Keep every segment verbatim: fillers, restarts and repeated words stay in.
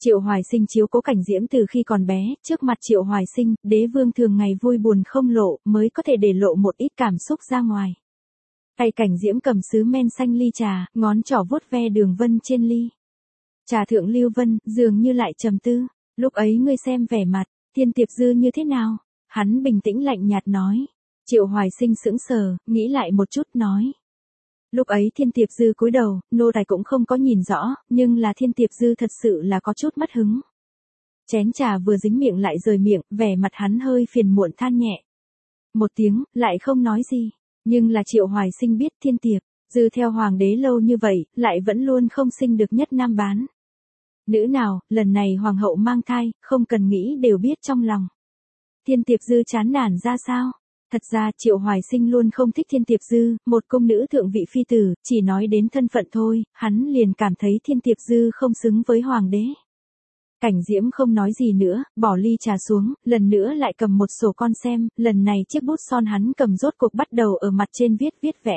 Triệu Hoài Sinh chiếu cố Cảnh Diễm từ khi còn bé, trước mặt Triệu Hoài Sinh, đế vương thường ngày vui buồn không lộ, mới có thể để lộ một ít cảm xúc ra ngoài. Tay Cảnh Diễm cầm sứ men xanh ly trà, ngón trỏ vuốt ve đường vân trên ly. Trà thượng lưu vân, dường như lại trầm tư, lúc ấy ngươi xem vẻ mặt, Thiên Tiệp Dư như thế nào? Hắn bình tĩnh lạnh nhạt nói. Triệu Hoài Sinh sững sờ, nghĩ lại một chút nói. Lúc ấy Thiên Tiệp Dư cúi đầu, nô tài cũng không có nhìn rõ, nhưng là Thiên Tiệp Dư thật sự là có chút mất hứng. Chén trà vừa dính miệng lại rời miệng, vẻ mặt hắn hơi phiền muộn than nhẹ. Một tiếng, lại không nói gì. Nhưng là Triệu Hoài Sinh biết Thiên Tiệp Dư theo hoàng đế lâu như vậy, lại vẫn luôn không sinh được nhất nam bán. Nữ nào, lần này hoàng hậu mang thai, không cần nghĩ đều biết trong lòng. Thiên Tiệp Dư chán nản ra sao? Thật ra Triệu Hoài Sinh luôn không thích Thiên Tiệp Dư, một công nữ thượng vị phi tử, chỉ nói đến thân phận thôi, hắn liền cảm thấy Thiên Tiệp Dư không xứng với hoàng đế. Cảnh Diễm không nói gì nữa, bỏ ly trà xuống, lần nữa lại cầm một sổ con xem, lần này chiếc bút son hắn cầm rốt cuộc bắt đầu ở mặt trên viết viết vẽ.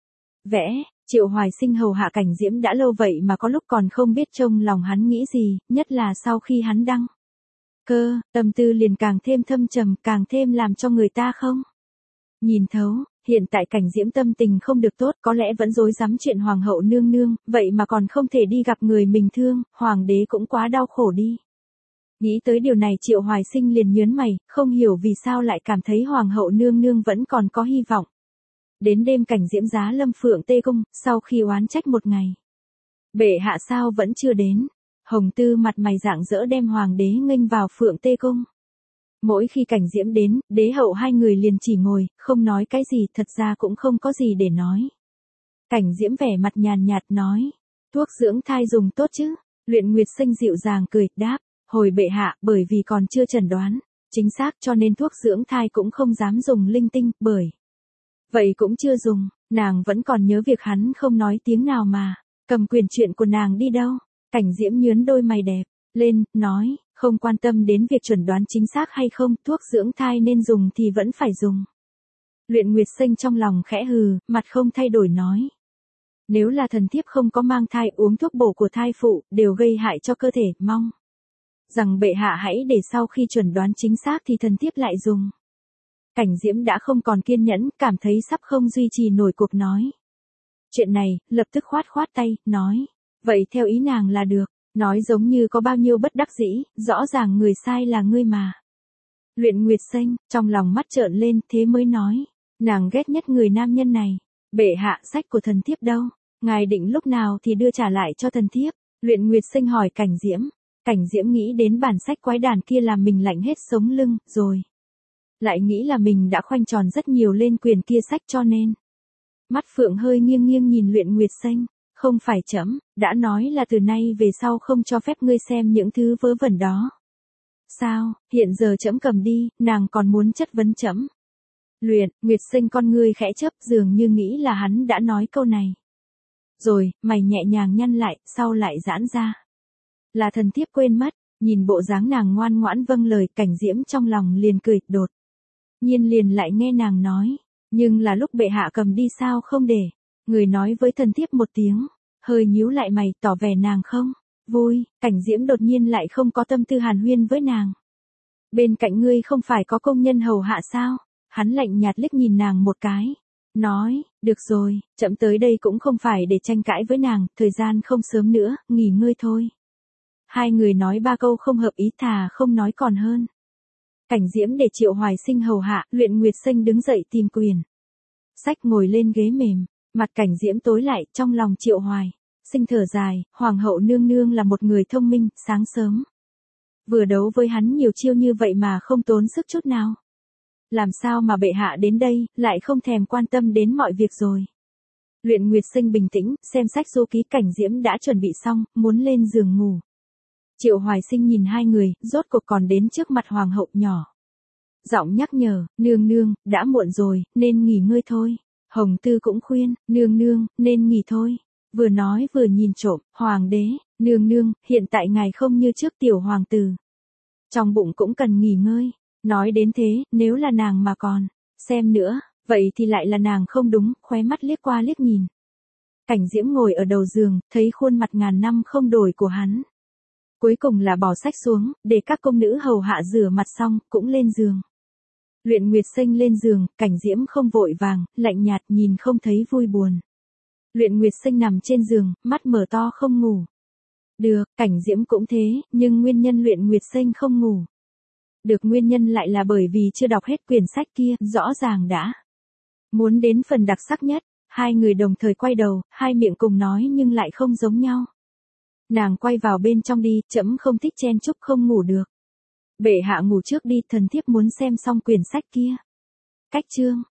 Vẽ, Triệu Hoài Sinh hầu hạ Cảnh Diễm đã lâu vậy mà có lúc còn không biết trong lòng hắn nghĩ gì, nhất là sau khi hắn đăng cơ, tâm tư liền càng thêm thâm trầm, càng thêm làm cho người ta không nhìn thấu. Hiện tại Cảnh Diễm tâm tình không được tốt, có lẽ vẫn rối rắm chuyện hoàng hậu nương nương, vậy mà còn không thể đi gặp người mình thương, hoàng đế cũng quá đau khổ đi. Nghĩ tới điều này Triệu Hoài Sinh liền nhớn mày, không hiểu vì sao lại cảm thấy hoàng hậu nương nương vẫn còn có hy vọng. Đến đêm Cảnh Diễm giá lâm Phượng Tê Cung, sau khi oán trách một ngày, bệ hạ sao vẫn chưa đến. Hồng Tư mặt mày rạng rỡ đem hoàng đế nghênh vào Phượng Tê Cung. Mỗi khi Cảnh Diễm đến, đế hậu hai người liền chỉ ngồi, không nói cái gì, thật ra cũng không có gì để nói. Cảnh Diễm vẻ mặt nhàn nhạt nói, thuốc dưỡng thai dùng tốt chứ? Luyện Nguyệt Sinh dịu dàng cười, đáp, hồi bệ hạ, bởi vì còn chưa chẩn đoán chính xác cho nên thuốc dưỡng thai cũng không dám dùng linh tinh, bởi vậy cũng chưa dùng. Nàng vẫn còn nhớ việc hắn không nói tiếng nào mà cầm quyền chuyện của nàng đi đâu. Cảnh Diễm nhướn đôi mày đẹp lên, nói, không quan tâm đến việc chuẩn đoán chính xác hay không, thuốc dưỡng thai nên dùng thì vẫn phải dùng. Luyện Nguyệt Sinh trong lòng khẽ hừ, mặt không thay đổi nói. Nếu là thần thiếp không có mang thai uống thuốc bổ của thai phụ, đều gây hại cho cơ thể, mong rằng bệ hạ hãy để sau khi chuẩn đoán chính xác thì thần thiếp lại dùng. Cảnh Diễm đã không còn kiên nhẫn, cảm thấy sắp không duy trì nổi cuộc nói chuyện này, lập tức khoát khoát tay, nói, vậy theo ý nàng là được. Nói giống như có bao nhiêu bất đắc dĩ, rõ ràng người sai là ngươi mà. Luyện Nguyệt Sinh, trong lòng mắt trợn lên, thế mới nói, nàng ghét nhất người nam nhân này. Bệ hạ, sách của thần thiếp đâu? Ngài định lúc nào thì đưa trả lại cho thần thiếp? Luyện Nguyệt Sinh hỏi Cảnh Diễm. Cảnh Diễm nghĩ đến bản sách quái đản kia làm mình lạnh hết sống lưng, rồi lại nghĩ là mình đã khoanh tròn rất nhiều lên quyền kia sách cho nên. Mắt Phượng hơi nghiêng nghiêng nhìn Luyện Nguyệt Sinh. Không phải trẫm đã nói là từ nay về sau không cho phép ngươi xem những thứ vớ vẩn đó. Sao, hiện giờ trẫm cầm đi, nàng còn muốn chất vấn trẫm. Luyện Nguyệt Sinh con ngươi khẽ chớp, dường như nghĩ là hắn đã nói câu này. Rồi, mày nhẹ nhàng nhăn lại, sau lại giãn ra. Là thần thiếp quên mất, nhìn bộ dáng nàng ngoan ngoãn vâng lời, Cảnh Diễm trong lòng liền cười, đột nhiên liền lại nghe nàng nói, nhưng là lúc bệ hạ cầm đi sao không để người nói với thần thiếp một tiếng, hơi nhíu lại mày, tỏ vẻ nàng không vui. Cảnh Diễm đột nhiên lại không có tâm tư hàn huyên với nàng. Bên cạnh ngươi không phải có công nhân hầu hạ sao? Hắn lạnh nhạt liếc nhìn nàng một cái, nói, được rồi, chậm tới đây cũng không phải để tranh cãi với nàng, thời gian không sớm nữa, nghỉ ngơi thôi. Hai người nói ba câu không hợp ý, thà không nói còn hơn. Cảnh Diễm để Triệu Hoài Sinh hầu hạ, Luyện Nguyệt Sinh đứng dậy tìm quyền sách ngồi lên ghế mềm. Mặt Cảnh Diễm tối lại, trong lòng Triệu Hoài Sinh thở dài, hoàng hậu nương nương là một người thông minh, sáng sớm vừa đấu với hắn nhiều chiêu như vậy mà không tốn sức chút nào. Làm sao mà bệ hạ đến đây, lại không thèm quan tâm đến mọi việc rồi. Luyện Nguyệt Sinh bình tĩnh, xem sách du ký. Cảnh Diễm đã chuẩn bị xong, muốn lên giường ngủ. Triệu Hoài Sinh nhìn hai người, rốt cuộc còn đến trước mặt hoàng hậu nhỏ giọng nhắc nhở, nương nương, đã muộn rồi, nên nghỉ ngơi thôi. Hồng Tư cũng khuyên, nương nương, nên nghỉ thôi. Vừa nói vừa nhìn trộm, hoàng đế, nương nương, hiện tại ngài không như trước tiểu hoàng tử. Trong bụng cũng cần nghỉ ngơi. Nói đến thế, nếu là nàng mà còn xem nữa, vậy thì lại là nàng không đúng, khóe mắt liếc qua liếc nhìn. Cảnh Diễm ngồi ở đầu giường, thấy khuôn mặt ngàn năm không đổi của hắn. Cuối cùng là bỏ sách xuống, để các công nữ hầu hạ rửa mặt xong, cũng lên giường. Luyện Nguyệt Xanh lên giường, Cảnh Diễm không vội vàng, lạnh nhạt nhìn không thấy vui buồn. Luyện Nguyệt Xanh nằm trên giường, mắt mở to không ngủ. Được, Cảnh Diễm cũng thế, nhưng nguyên nhân Luyện Nguyệt Xanh không ngủ. Được nguyên nhân lại là bởi vì chưa đọc hết quyển sách kia, rõ ràng đã. Muốn đến phần đặc sắc nhất, hai người đồng thời quay đầu, hai miệng cùng nói nhưng lại không giống nhau. Nàng quay vào bên trong đi, trẫm không thích chen chúc không ngủ được. Bệ hạ ngủ trước đi, thần thiếp muốn xem xong quyển sách kia. Cách chương.